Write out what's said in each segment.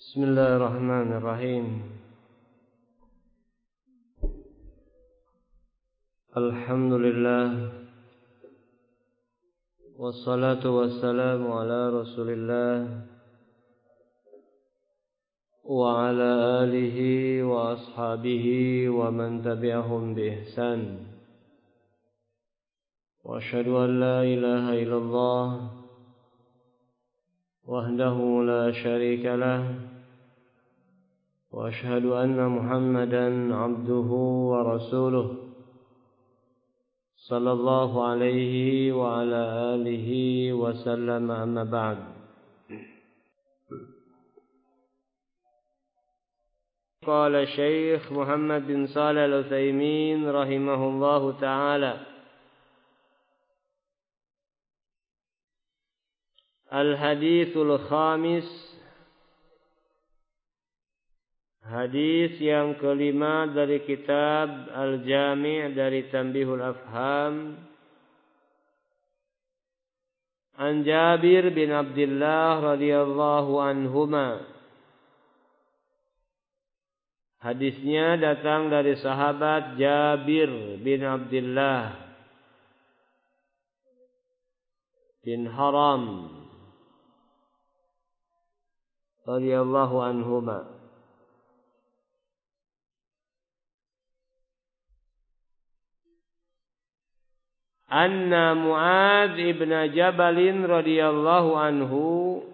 Bismillahirrahmanirrahim. Alhamdulillah. Wassalatu wassalamu ala Rasulillah wa ala alihi wa ashabihi wa man tabi'ahum bi ihsan. Wa asyhadu an la ilaha illallah wahdahu la syarika lah wa asyhadu anna Muhammadan abduhu wa rasuluh sallallahu alaihi wa ala alihi wa sallam, amma ba'd. Qala Syekh Muhammad bin Shalih Al-Utsaimin rahimahullahu ta'ala, Al-Hadithul Khamis, hadis yang kelima dari kitab Al-Jami' dari Tanbihul Afham, an Jabir bin Abdullah radhiyallahu anhuma. Hadisnya datang dari sahabat Jabir bin Abdullah bin Haram radhiyallahu anhuma. Anna Mu'adz ibn Jabal radhiyallahu anhu,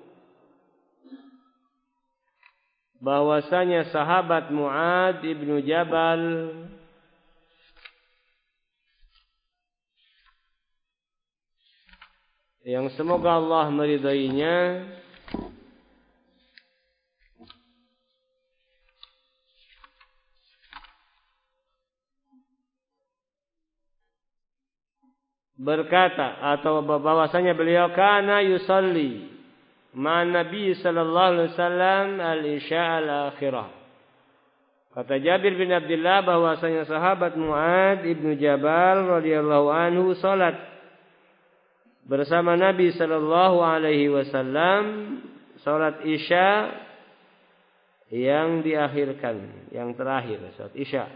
bahwasanya sahabat Mu'adz ibn Jabal yang semoga Allah meridainya, berkata atau bahwasanya beliau kana yusalli ma'an Nabi sallallahu alaihi wasallam al-isya al-akhirah. Kata Jabir bin Abdullah bahwasanya sahabat Mu'adz ibnu Jabal radhiyallahu anhu salat bersama Nabi sallallahu alaihi wasallam salat isya yang diakhirkan, yang terakhir, salat isya.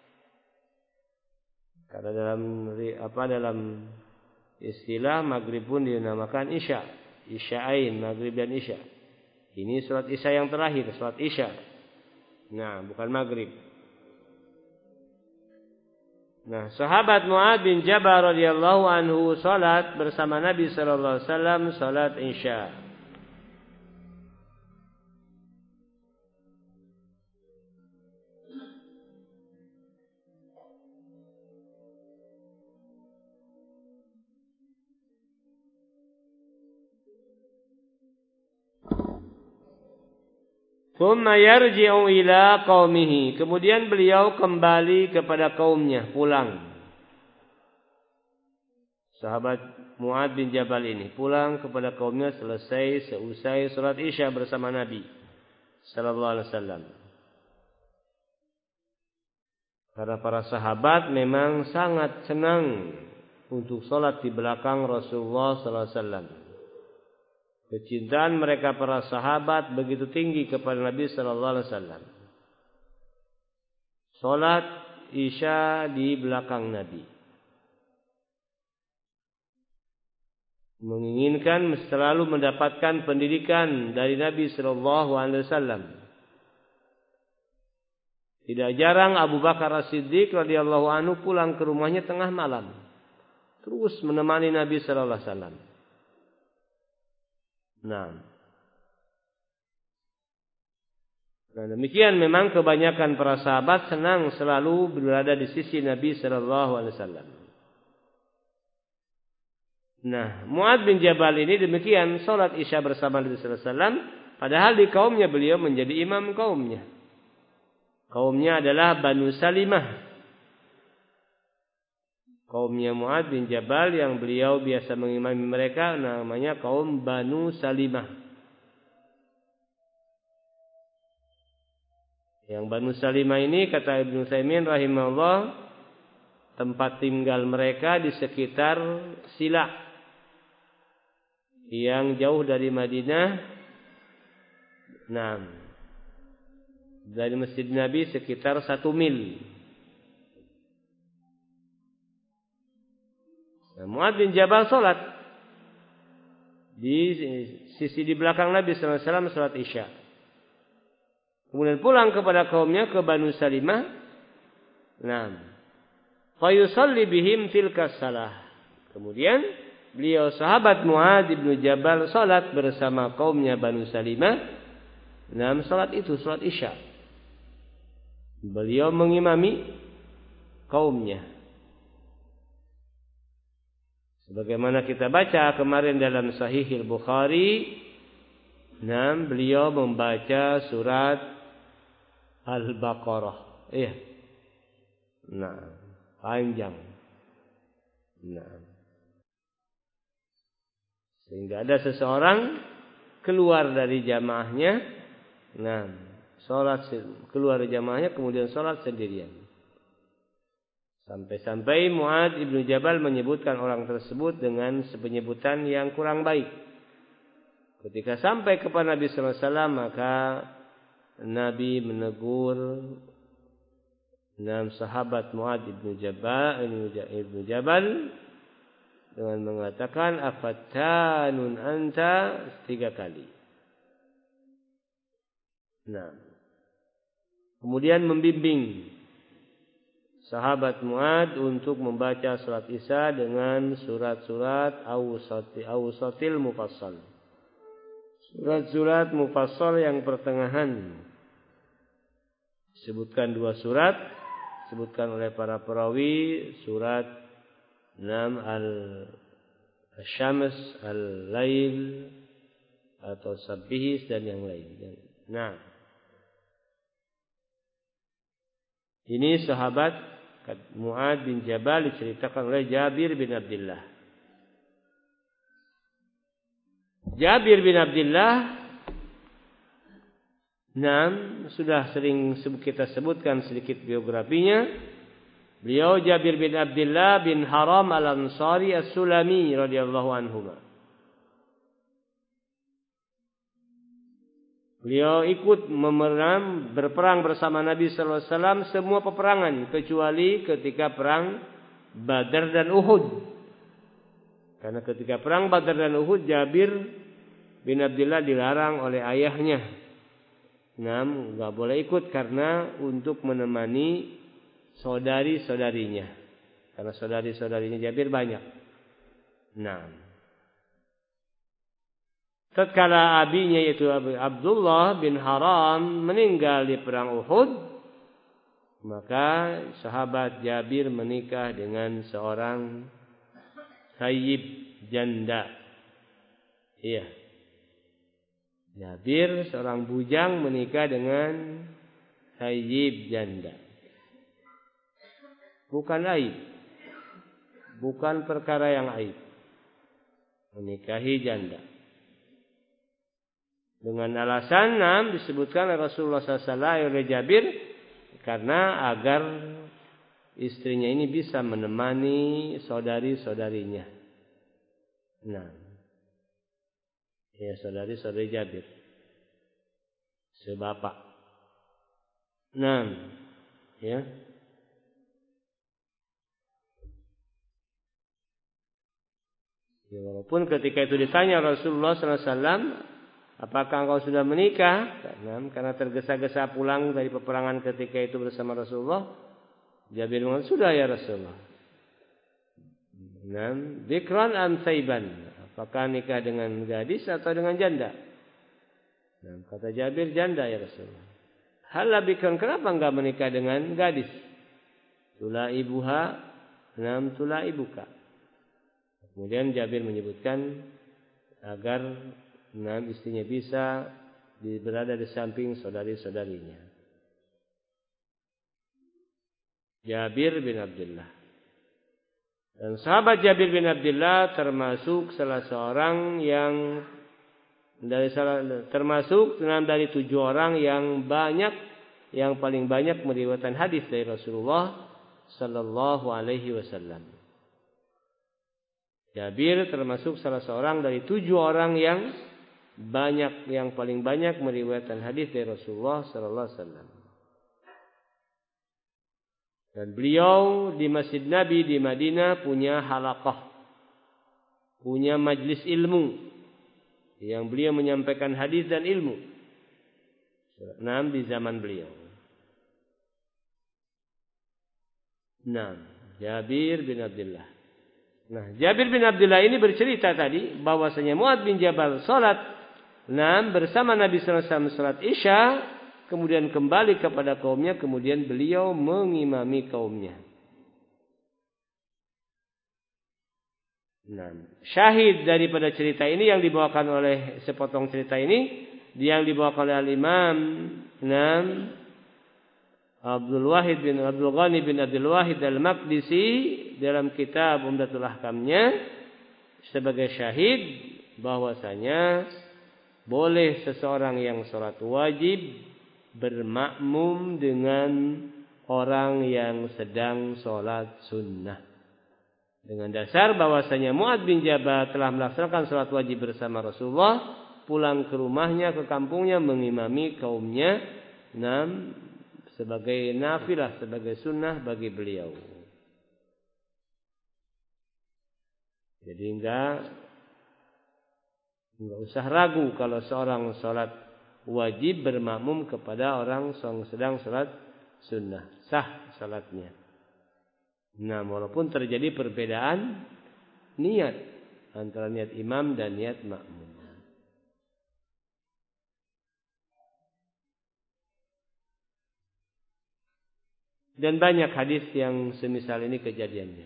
Karena dalam istilah maghrib pun dinamakan isya, isya'ain, maghrib dan isya. Ini salat isya yang terakhir, salat isya. Nah, bukan maghrib. Nah, sahabat Mu'adz bin Jabal radhiyallahu anhu salat bersama Nabi sallallahu alaihi wasallam salat isya. Thumma yarji'u ila qaumihi, kemudian beliau kembali kepada kaumnya, pulang. Sahabat Mu'adz bin Jabal ini pulang kepada kaumnya seusai salat isya bersama Nabi sallallahu alaihi wasallam. Karena para sahabat memang sangat senang untuk salat di belakang Rasulullah sallallahu alaihi wasallam. Kecintaan mereka para sahabat begitu tinggi kepada Nabi sallallahu alaihi wasallam. Salat isya di belakang Nabi. Menginginkan selalu mendapatkan pendidikan dari Nabi sallallahu alaihi wasallam. Tidak jarang Abu Bakar As-Siddiq radhiyallahu anhu pulang ke rumahnya tengah malam, terus menemani Nabi sallallahu alaihi wasallam. Nah, demikian memang kebanyakan para sahabat senang selalu berada di sisi Nabi sallallahu alaihi wasallam. Nah, Mu'adz bin Jabal ini demikian salat isya bersama Nabi sallallahu alaihi wasallam, padahal di kaumnya beliau menjadi imam kaumnya. Kaumnya adalah Banu Salimah. Kaumnya Mu'adz bin Jabal yang beliau biasa mengimami mereka namanya kaum Banu Salimah. Yang Banu Salimah ini kata Ibnu Utsaimin rahimahullah, tempat tinggal mereka di sekitar Sila yang jauh dari Madinah. Nah, Dari Masjid Nabi sekitar 1 mil. Nah, Mu'adz bin Jabal salat di sisi di belakang Nabi sallallahu alaihi wasallam salat Isya. Kemudian pulang kepada kaumnya ke Banu Salimah. Nah, fa yusalli bihim tilka salah. Kemudian beliau sahabat Mu'adz bin Jabal salat bersama kaumnya Banu Salimah. Nah, salat itu salat Isya. Beliau mengimami kaumnya. Sebagaimana kita baca kemarin dalam Sahih Al-Bukhari, beliau membaca surat Al-Baqarah. Iya. Nah, panjang. Nah. Sehingga ada seseorang keluar dari jamaahnya. Nah, salat keluar dari jamaahnya kemudian salat sendirian. Sampai-sampai Mu'adz bin Jabal menyebutkan orang tersebut dengan penyebutan yang kurang baik. Ketika sampai kepada Nabi sallallahu alaihi wasallam, maka Nabi menegur sahabat Mu'adz bin Jabal dengan mengatakan afattanun anta 3 kali. Nah, kemudian membimbing sahabat Mu'adz untuk membaca surat Isya dengan surat-surat awsatil mufassal. Surat-surat mufassal yang pertengahan. Disebutkan 2 surat, disebutkan oleh para perawi, surat 6 Al-Syams, Al-Lail atau Sabbihis dan yang lain. Nah, ini sahabat Mu'adz bin Jabal diceritakan oleh Jabir bin Abdullah. Jabir bin Abdullah, sudah sering kita sebutkan sedikit biografinya. Beliau Jabir bin Abdullah bin Haram al-Ansari as-Sulami radhiyallahu anhu. Beliau ikut berperang bersama Nabi sallallahu alaihi wasallam semua peperangan kecuali ketika perang Badar dan Uhud. Karena ketika perang Badar dan Uhud Jabir bin Abdullah dilarang oleh ayahnya. Enggak boleh ikut karena untuk menemani saudari-saudarinya. Karena saudari-saudarinya Jabir banyak. Tatkala abinya yaitu Abdullah bin Haram meninggal di perang Uhud, maka sahabat Jabir menikah dengan seorang thayyib janda. Iya. Jabir seorang bujang menikah dengan thayyib janda. Bukan aib. Bukan perkara yang aib. Menikahi janda. Dengan alasan disebutkan oleh Rasulullah SAW oleh Jabir karena agar istrinya ini bisa menemani saudari-saudarinya. Saudari-saudari Jabir sebapak. Ya. Walaupun ketika itu ditanya Rasulullah SAW, apakah engkau sudah menikah? Karena tergesa-gesa pulang dari peperangan ketika itu bersama Rasulullah. Jabir mengatakan, sudah ya Rasulullah. Bikran am thayban. Apakah nikah dengan gadis atau dengan janda? Kata Jabir, janda ya Rasulullah. Halla bikran, kenapa enggak menikah dengan gadis? Tulaibuha, tulaibuka. Kemudian Jabir menyebutkan agar istrinya bisa berada di samping saudari-saudarinya. Jabir bin Abdullah. Dan sahabat Jabir bin Abdullah termasuk salah seorang yang termasuk dari 7 orang yang paling banyak meriwayatkan hadis dari Rasulullah sallallahu alaihi wasallam. Jabir termasuk salah seorang dari 7 orang yang paling banyak meriwayatkan hadis dari Rasulullah sallallahu alaihi wasallam. Dan beliau di Masjid Nabi di Madinah punya halaqah, punya majlis ilmu yang beliau menyampaikan hadis dan ilmu. Di zaman beliau. Jabir bin Abdullah. Jabir bin Abdullah ini bercerita tadi bahwasanya Mu'adz bin Jabal salat bersama Nabi sallallahu alaihi wasallam salat Isya, kemudian kembali kepada kaumnya, kemudian beliau mengimami kaumnya. Syahid daripada cerita ini yang dibawakan oleh sepotong cerita ini yang dibawakan oleh Al-Imam Abdul Ghani bin Abdul Wahid Al-Maqdisi dalam kitab Umdatul Ahkamnya sebagai syahid bahwasanya boleh seseorang yang salat wajib bermakmum dengan orang yang sedang salat sunnah. Dengan dasar bahwasanya Mu'adz bin Jabal telah melaksanakan salat wajib bersama Rasulullah, pulang ke rumahnya, ke kampungnya, mengimami kaumnya sebagai nafilah, sebagai sunnah bagi beliau. Jadi enggak usah ragu kalau seorang salat wajib bermakmum kepada orang yang sedang salat sunnah, sah salatnya. Walaupun terjadi perbedaan niat antara niat imam dan niat makmum. Dan banyak hadis yang semisal ini kejadiannya.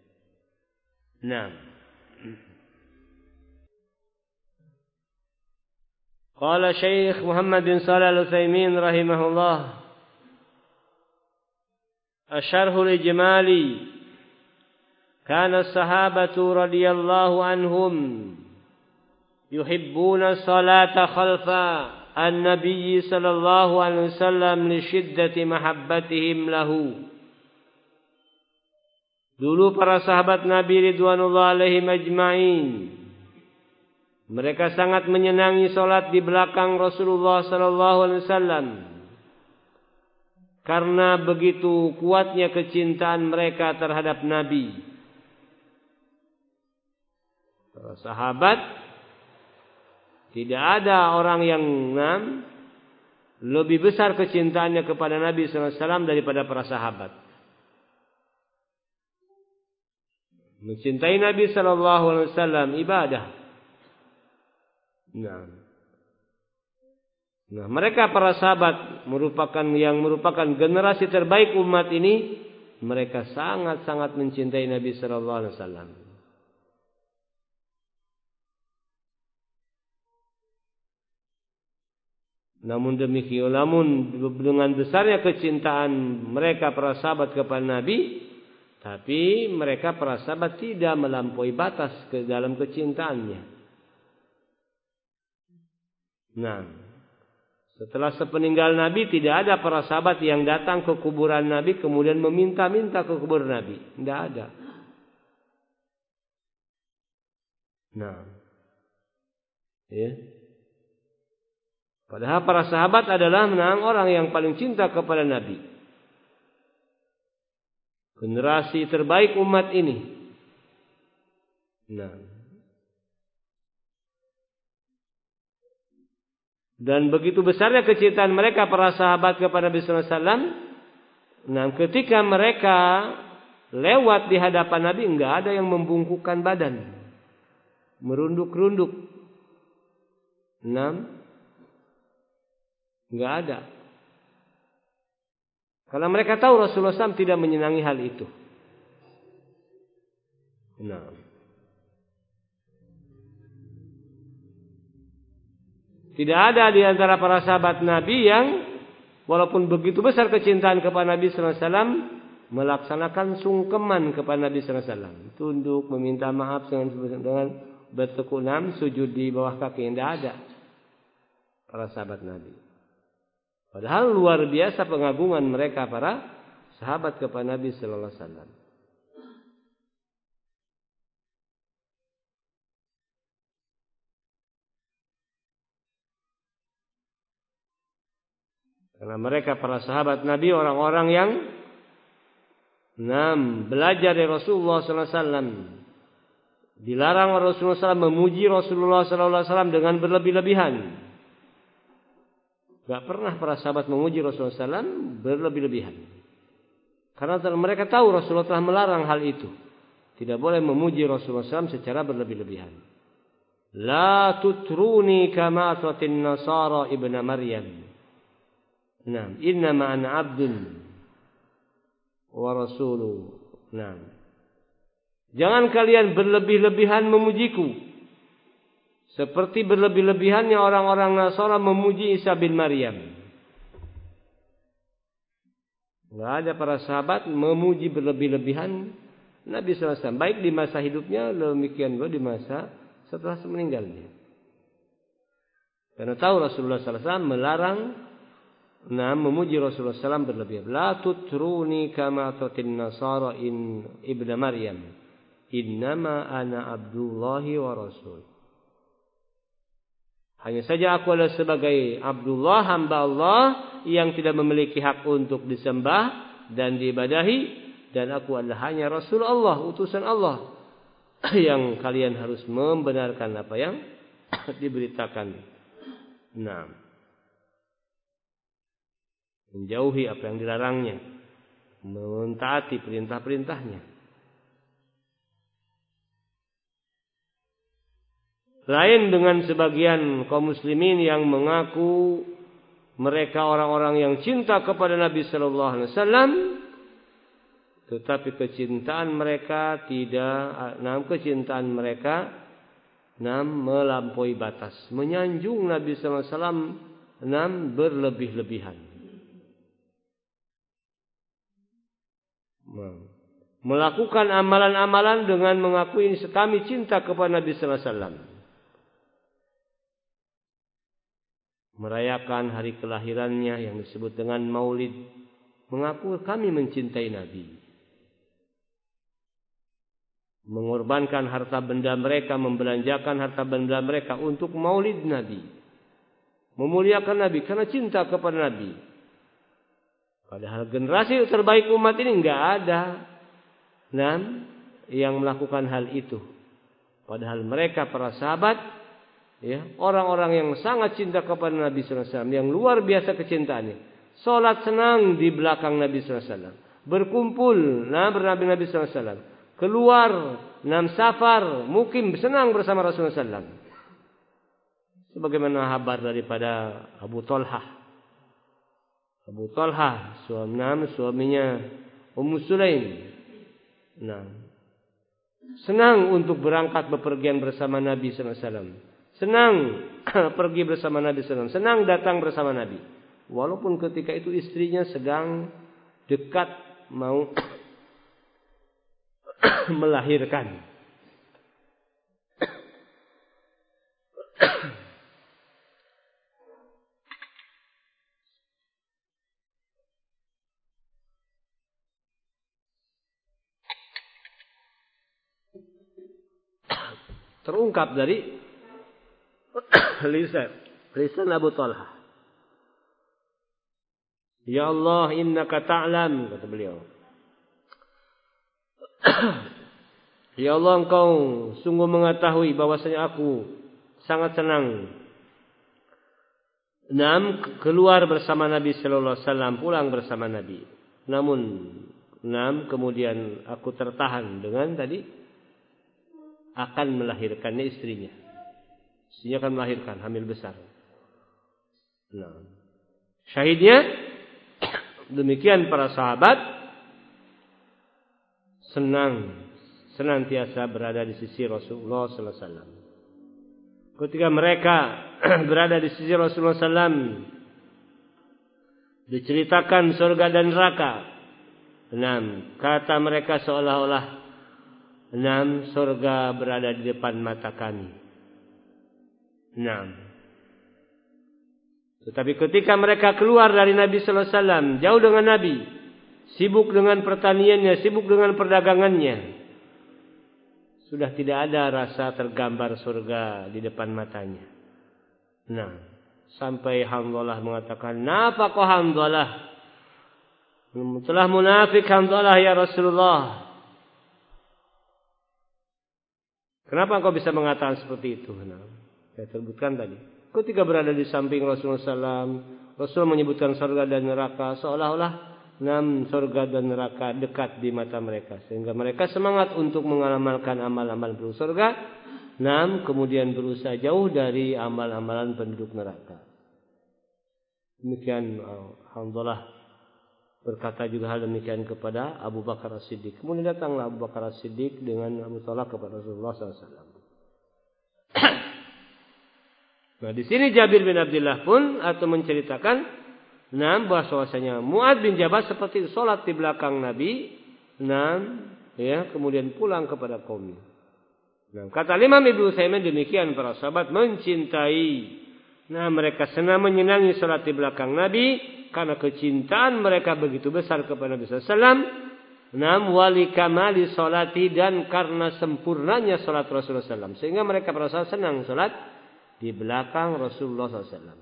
Qala Syekh Muhammad bin Shalih Al-Utsaimin rahimahullah, Asy-Syarhul Ijmali, kana as-sahabatu radhiyallahu anhum yuhibbuna salata khalfa an-nabiy sallallahu alaihi wasallam li shiddati mahabbatihim lahu. Dulu para sahabat Nabi ridwanullah alaihim ajma'in, mereka sangat menyenangi salat di belakang Rasulullah sallallahu alaihi wasallam karena begitu kuatnya kecintaan mereka terhadap Nabi. Para sahabat, tidak ada orang yang lebih besar kecintaannya kepada Nabi sallallahu alaihi wasallam daripada para sahabat. Mencintai Nabi sallallahu alaihi wasallam ibadah. Mereka para sahabat merupakan generasi terbaik umat ini. Mereka sangat-sangat mencintai Nabi sallallahu alaihi wasallam. Namun demikian, dengan besarnya kecintaan mereka para sahabat kepada Nabi, tapi mereka para sahabat tidak melampaui batas ke dalam kecintaannya. Setelah sepeninggal Nabi, tidak ada para sahabat yang datang ke kuburan Nabi kemudian meminta-minta ke kubur Nabi. Tidak ada. Padahal para sahabat adalah orang yang paling cinta kepada Nabi. Generasi terbaik umat ini. Dan begitu besarnya kecintaan mereka para sahabat kepada Nabi sallallahu alaihi wasallam. Ketika mereka lewat di hadapan Nabi, enggak ada yang membungkukkan badan, merunduk-runduk. Enggak ada. Karena mereka tahu Rasulullah SAW tidak menyenangi hal itu. Tidak ada di antara para sahabat Nabi yang walaupun begitu besar kecintaan kepada Nabi sallallahu alaihi wasallam melaksanakan sungkeman kepada Nabi sallallahu alaihi wasallam, tunduk meminta maaf dengan bertekuk sujud di bawah kaki. Tidak ada para sahabat Nabi. Padahal luar biasa pengagungan mereka para sahabat kepada Nabi sallallahu alaihi wasallam. Karena mereka para sahabat Nabi orang-orang yang belajar dari Rasulullah sallallahu alaihi wasallam. Dilarang Rasulullah SAW memuji Rasulullah sallallahu alaihi wasallam dengan berlebih-lebihan. Gak pernah para sahabat memuji Rasulullah SAW berlebih-lebihan. Karena mereka tahu Rasulullah telah melarang hal itu. Tidak boleh memuji Rasulullah SAW secara berlebih-lebihan. La tutruni kama atratin nasara ibna Maryam. Innama ana abdun wa rasulu. Jangan kalian berlebih-lebihan memujiku. Seperti berlebih-lebihannya orang-orang Nasara memuji Isa bin Maryam. Tidak ada para sahabat memuji berlebih-lebihan Nabi SAW. Baik di masa hidupnya, demikian juga di masa setelah meninggalnya. Karena tahu Rasulullah SAW melarang memuji Rasulullah SAW berlebihan. La tutruni kama atratin nasara ibna Maryam. Innama ana abdullahi wa rasul. Hanya saja aku adalah sebagai Abdullah, hamba Allah yang tidak memiliki hak untuk disembah dan diibadahi, dan aku adalah hanya Rasul Allah, utusan Allah, yang kalian harus membenarkan apa yang diberitakan. Menjauhi apa yang dilarangnya, mentaati perintah-perintahnya. Lain dengan sebagian kaum muslimin yang mengaku mereka orang-orang yang cinta kepada Nabi sallallahu alaihi wasallam, tetapi kecintaan mereka melampaui batas, menyanjung Nabi sallallahu alaihi wasallam berlebih-lebihan. Melakukan amalan-amalan dengan mengakui kami cinta kepada Nabi sallallahu alaihi wasallam. Merayakan hari kelahirannya yang disebut dengan Maulid, mengaku kami mencintai Nabi. Mengorbankan harta benda mereka, membelanjakan harta benda mereka untuk Maulid Nabi. Memuliakan Nabi karena cinta kepada Nabi. Padahal generasi terbaik umat ini enggak ada yang melakukan hal itu. Padahal mereka para sahabat, orang-orang yang sangat cinta kepada Nabi sallallahu alaihi wasallam, yang luar biasa kecintaannya. Salat senang di belakang Nabi sallallahu alaihi wasallam. Berkumpul bersama Nabi sallallahu alaihi wasallam. Keluar safar, mukim senang bersama Rasulullah sallallahu alaihi wasallam. Sebagaimana kabar daripada Abu Talhah. Suaminya Ummu Sulaim. Senang untuk berangkat bepergian bersama Nabi sallallahu alaihi wasallam. Senang pergi bersama Nabi SAW. Senang datang bersama Nabi. Walaupun ketika itu istrinya sedang dekat mau melahirkan. Terungkap dari lisan Abu Talha. Ya Allah, innaka ta'lam, kata beliau. Ya Allah, engkau sungguh mengetahui bahwasanya aku sangat senang keluar bersama Nabi sallallahu alaihi wasallam, pulang bersama Nabi. Namun kemudian aku tertahan dengan tadi akan melahirkannya istrinya. Istrinya akan melahirkan, hamil besar. Syahidnya demikian para sahabat senantiasa berada di sisi Rasulullah sallallahu alaihi wasallam. Ketika mereka berada di sisi Rasulullah sallallahu alaihi wasallam, diceritakan surga dan neraka. Kata mereka seolah-olah surga berada di depan mata kami. Tetapi ketika mereka keluar dari Nabi sallallahu alaihi wasallam, jauh dengan Nabi, sibuk dengan pertaniannya, sibuk dengan perdagangannya, sudah tidak ada rasa tergambar surga di depan matanya. Sampai Hamdalah mengatakan, "Napa kau Hamdalah? Telah munafik Hanzalah ya Rasulullah. Kenapa engkau bisa mengatakan seperti itu? Nah, saya sebutkan tadi. Ketika berada di samping Rasulullah SAW, Rasul menyebutkan surga dan neraka seolah-olah surga dan neraka dekat di mata mereka, sehingga mereka semangat untuk mengamalkan amal-amal penduduk surga. Kemudian berusaha jauh dari amal-amalan penduduk neraka. Demikian Hanzalah berkata juga hal demikian kepada Abu Bakar As-Siddiq. Kemudian datanglah Abu Bakar As-Siddiq dengan Abu Talha kepada Rasulullah SAW. Nah, di sini Jabir bin Abdullah pun atau menceritakan bahwasanya Mu'adz bin Jabal seperti sholat di belakang Nabi, kemudian pulang kepada kaumnya. Kata Imam Ibnu Utsaimin demikian, para sahabat mencintai. Mereka senang menyenangi sholat di belakang Nabi karena kecintaan mereka begitu besar kepada Nabi SAW. Wali kamali sholati, dan karena sempurnanya sholat Rasulullah SAW, sehingga mereka merasa senang sholat di belakang Rasulullah SAW.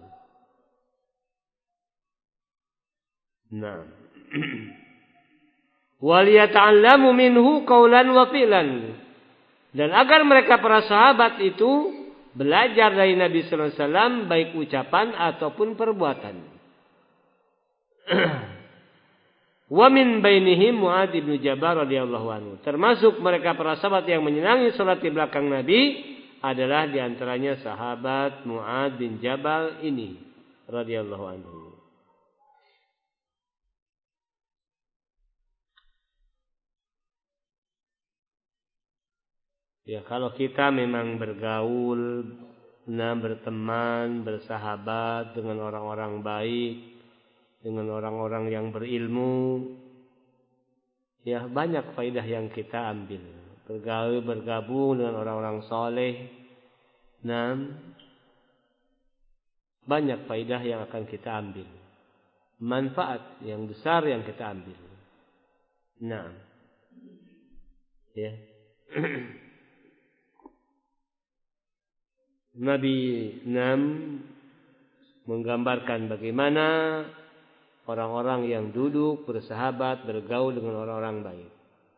Waliyata'allamu minhu qawlan wa fi'lan, dan agar mereka para sahabat itu belajar dari Nabi sallallahu alaihi wasallam baik ucapan ataupun perbuatan. Wa min bainihim Mu'adz bin Jabal radhiyallahu anhu. Termasuk mereka para sahabat yang menyenangi salat di belakang Nabi adalah di antaranya sahabat Mu'adz bin Jabal ini radhiyallahu anhu. Ya, kalau kita memang bergaul, berteman, bersahabat dengan orang-orang baik, dengan orang-orang yang berilmu, ya banyak faidah yang kita ambil. Bergaul, bergabung dengan orang-orang soleh, banyak faidah yang akan kita ambil. Manfaat yang besar yang kita ambil. Ya. Nabi menggambarkan bagaimana orang-orang yang duduk, bersahabat, bergaul dengan orang-orang baik.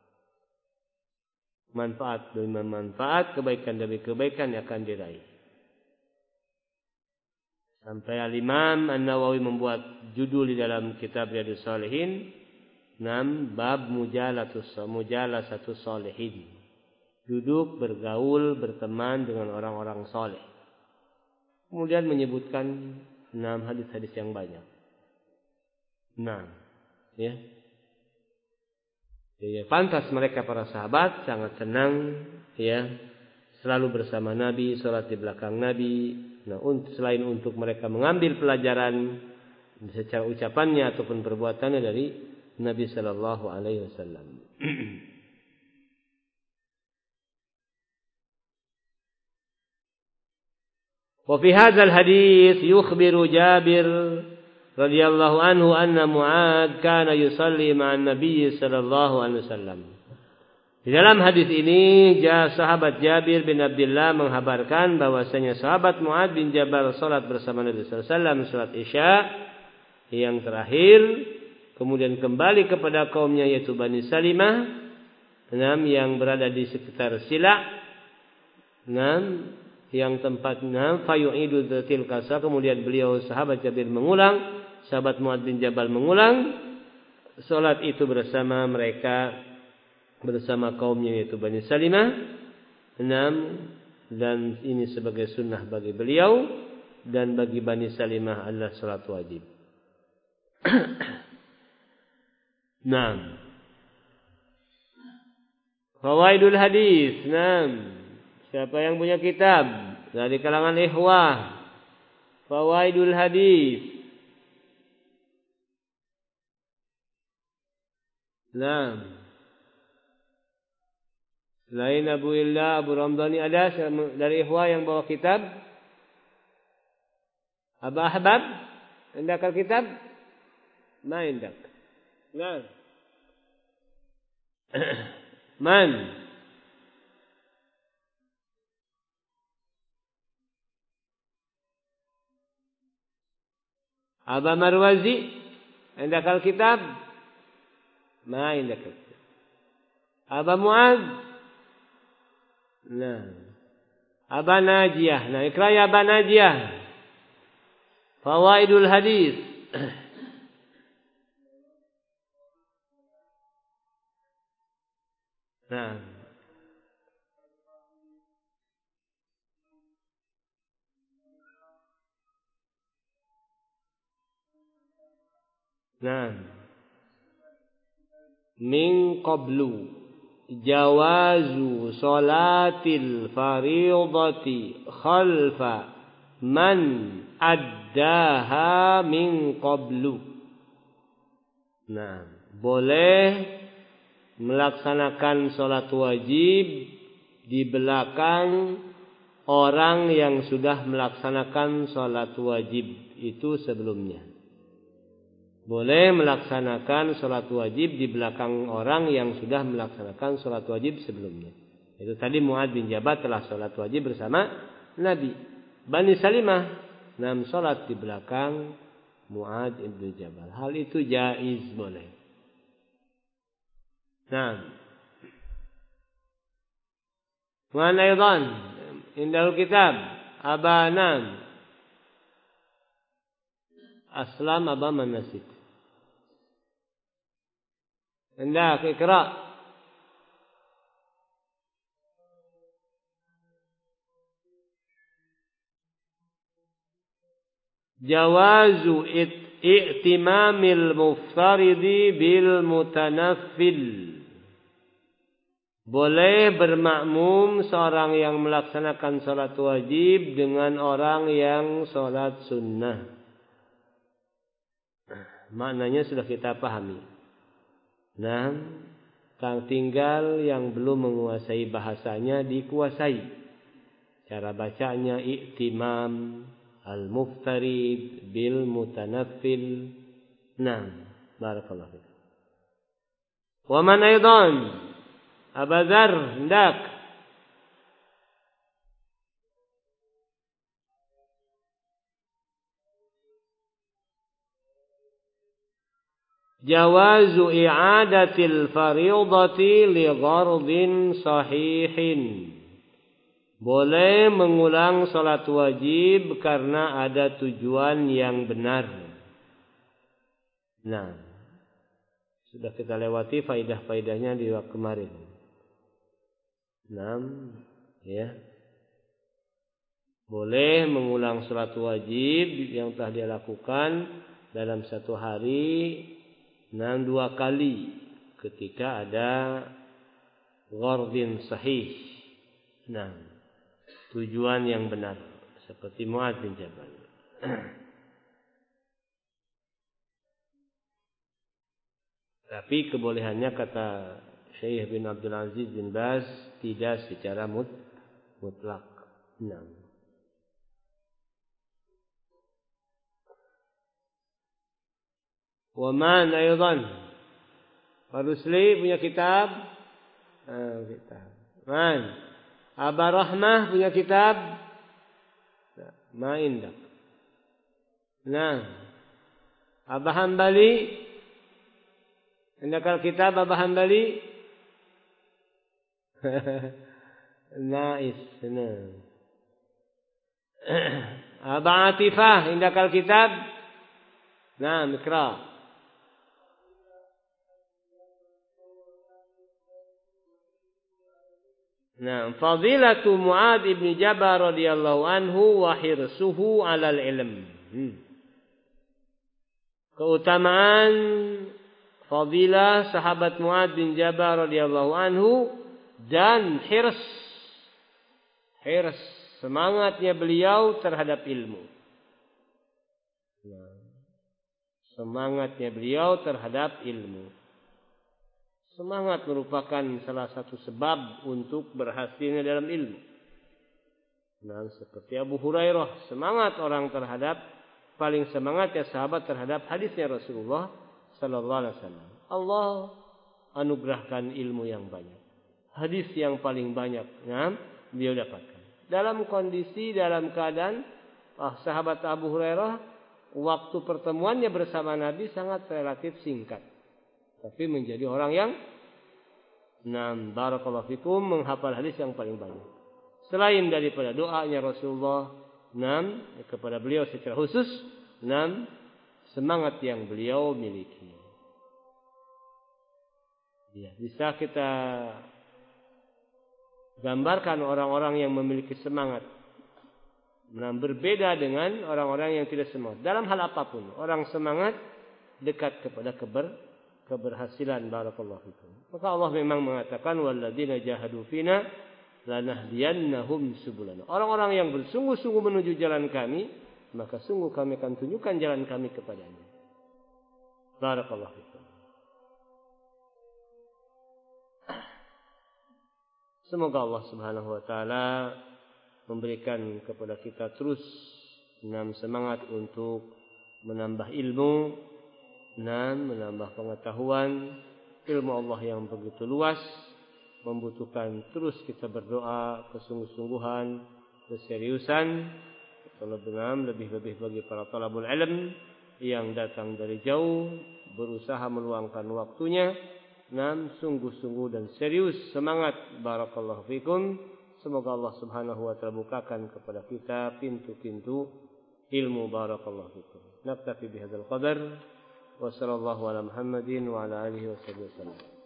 Manfaat demi manfaat, kebaikan demi kebaikan yang akan diraih. Sampai Al-Imam An-Nawawi membuat judul di dalam kitab Riyadhus Shalihin, bab mujalasatus shalihin. Duduk, bergaul, berteman dengan orang-orang soleh. Kemudian menyebutkan 6 hadis-hadis yang banyak. Pantas mereka para sahabat sangat senang, selalu bersama Nabi, salat di belakang Nabi. Selain untuk mereka mengambil pelajaran secara ucapannya ataupun perbuatannya dari Nabi sallallahu alaihi wasallam. وفي هذا الحديث يخبر جابر رضي الله عنه أن معاذ كان يصلي مع النبي صلى الله عليه وسلم. Di dalam hadis ini sahabat Jabir bin Abdullah menghabarkan bahwasanya sahabat Mu'adz bin Jabal salat bersama Nabi sallallahu alaihi wasallam salat Isya yang terakhir, kemudian kembali kepada kaumnya yaitu Bani Salimah, yang berada di sekitar Sila, yang tempatnya fayu'idu dzatil kasa. Kemudian beliau sahabat Jabir mengulang, sahabat Mu'adz bin Jabal mengulang salat itu bersama mereka, bersama kaumnya yaitu Bani Salimah. Dan ini sebagai sunnah bagi beliau, dan bagi Bani Salimah adalah salat wajib. Fawaidul hadis. Siapa yang punya kitab dari kalangan ikhwah? Fawaidul hadis. Selain Abu Illa, Abu Ramdhani, ada dari ikhwah yang bawa kitab? Abu Ahbab, indakal kitab? Ma indak. Man? Aba Marwazi, indakal kitab? Ma indaka. Aba Mu'ad. Nah. Aba Najiyah. Nah, ikra ya Aba Najiyah. Fawaidul hadis. Nah. Nah. Min qablu jawazu salatil fariidati khalfa man addaha min qablu. Nah, boleh melaksanakan salat wajib di belakang orang yang sudah melaksanakan salat wajib itu sebelumnya. Boleh melaksanakan salat wajib di belakang orang yang sudah melaksanakan salat wajib sebelumnya. Itu tadi Mu'ad bin Jabal telah salat wajib bersama Nabi. Bani Salimah salat di belakang Mu'ad bin Jabal. Hal itu jaiz, boleh. Nah, wa aidan indal kitab abanam aslam aba manasik. Hendak ikra. Jawazu i'timamil muftaridi bil mutanaffil. Boleh bermakmum seorang yang melaksanakan salat wajib dengan orang yang salat sunnah. Maknanya sudah kita pahami. Nah, tinggal yang belum menguasai bahasanya dikuasai. Cara bacanya i'timam al-muftarid bil mutanaffil. Nah, barakallahu fiik. Wa man aidan Abazar hendak. Jawazu i'adatil fariidati li ghardin sahihin. Boleh mengulang salat wajib karena ada tujuan yang benar. Nah, sudah kita lewati faidah-faidahnya di waktu kemarin. 6 ya. Boleh mengulang salat wajib yang telah dia lakukan dalam satu hari 2 kali ketika ada ghardin sahih. Nah, tujuan yang benar seperti Mu'ad bin Jabal. Tapi kebolehannya kata Syekh bin Abdul Aziz bin Baz tidak secara mutlak. Nah. Wa man aidan. Farusli punya kitab. Kitab. Man. Aba Rahmah punya kitab. Ma indak. Nah. Aba Hambali. Indakal kitab Aba Hambali. Nais. Nah. Aba Atifah indakal kitab. Nah, mikra. Nah, fadilatu Mu'ad ibn Jabal radhiyallahu anhu wa hirsuhu 'alal ilm. Keutamaan fadilah sahabat Mu'ad bin Jabal radhiyallahu anhu dan hirs semangatnya beliau terhadap ilmu. Semangatnya beliau terhadap ilmu. Semangat merupakan salah satu sebab untuk berhasilnya dalam ilmu. Nah, seperti Abu Hurairah, semangat orang terhadap, paling semangat ya sahabat terhadap hadisnya Rasulullah sallallahu alaihi wasallam. Allah anugerahkan ilmu yang banyak. Hadis yang paling banyak beliau dapatkan. Dalam keadaan sahabat Abu Hurairah waktu pertemuannya bersama Nabi sangat relatif singkat. tapi menjadi orang yang barakallahu fikum menghafal hadis yang paling banyak. Selain daripada doanya Rasulullah kepada beliau secara khusus, semangat yang beliau miliki. Ya, bisa kita gambarkan orang-orang yang memiliki semangat berbeda dengan orang-orang yang tidak semangat dalam hal apapun. Orang semangat dekat kepada keberhasilan, barakallahu fikum. Maka Allah memang mengatakan walladzina jahadu fina lanahdiyannahum subulana. Orang-orang yang bersungguh-sungguh menuju jalan kami, maka sungguh kami akan tunjukkan jalan kami kepadanya. Barakallahu fikum. Semoga Allah Subhanahu wa taala memberikan kepada kita terus semangat untuk menambah ilmu, menambah pengetahuan. Ilmu Allah yang begitu luas membutuhkan terus kita berdoa, kesungguh-sungguhan, keseriusan. Lebih-lebih bagi para talabul ilm yang datang dari jauh, berusaha meluangkan waktunya, sungguh-sungguh dan serius, semangat, barakallahu fikum. Semoga Allah Subhanahu wa taala bukakan kepada kita pintu-pintu ilmu, barakallahu fikum. Naktafi bihadzal qadar wa sallallahu ala Muhammadin wa ala alihi wasallam.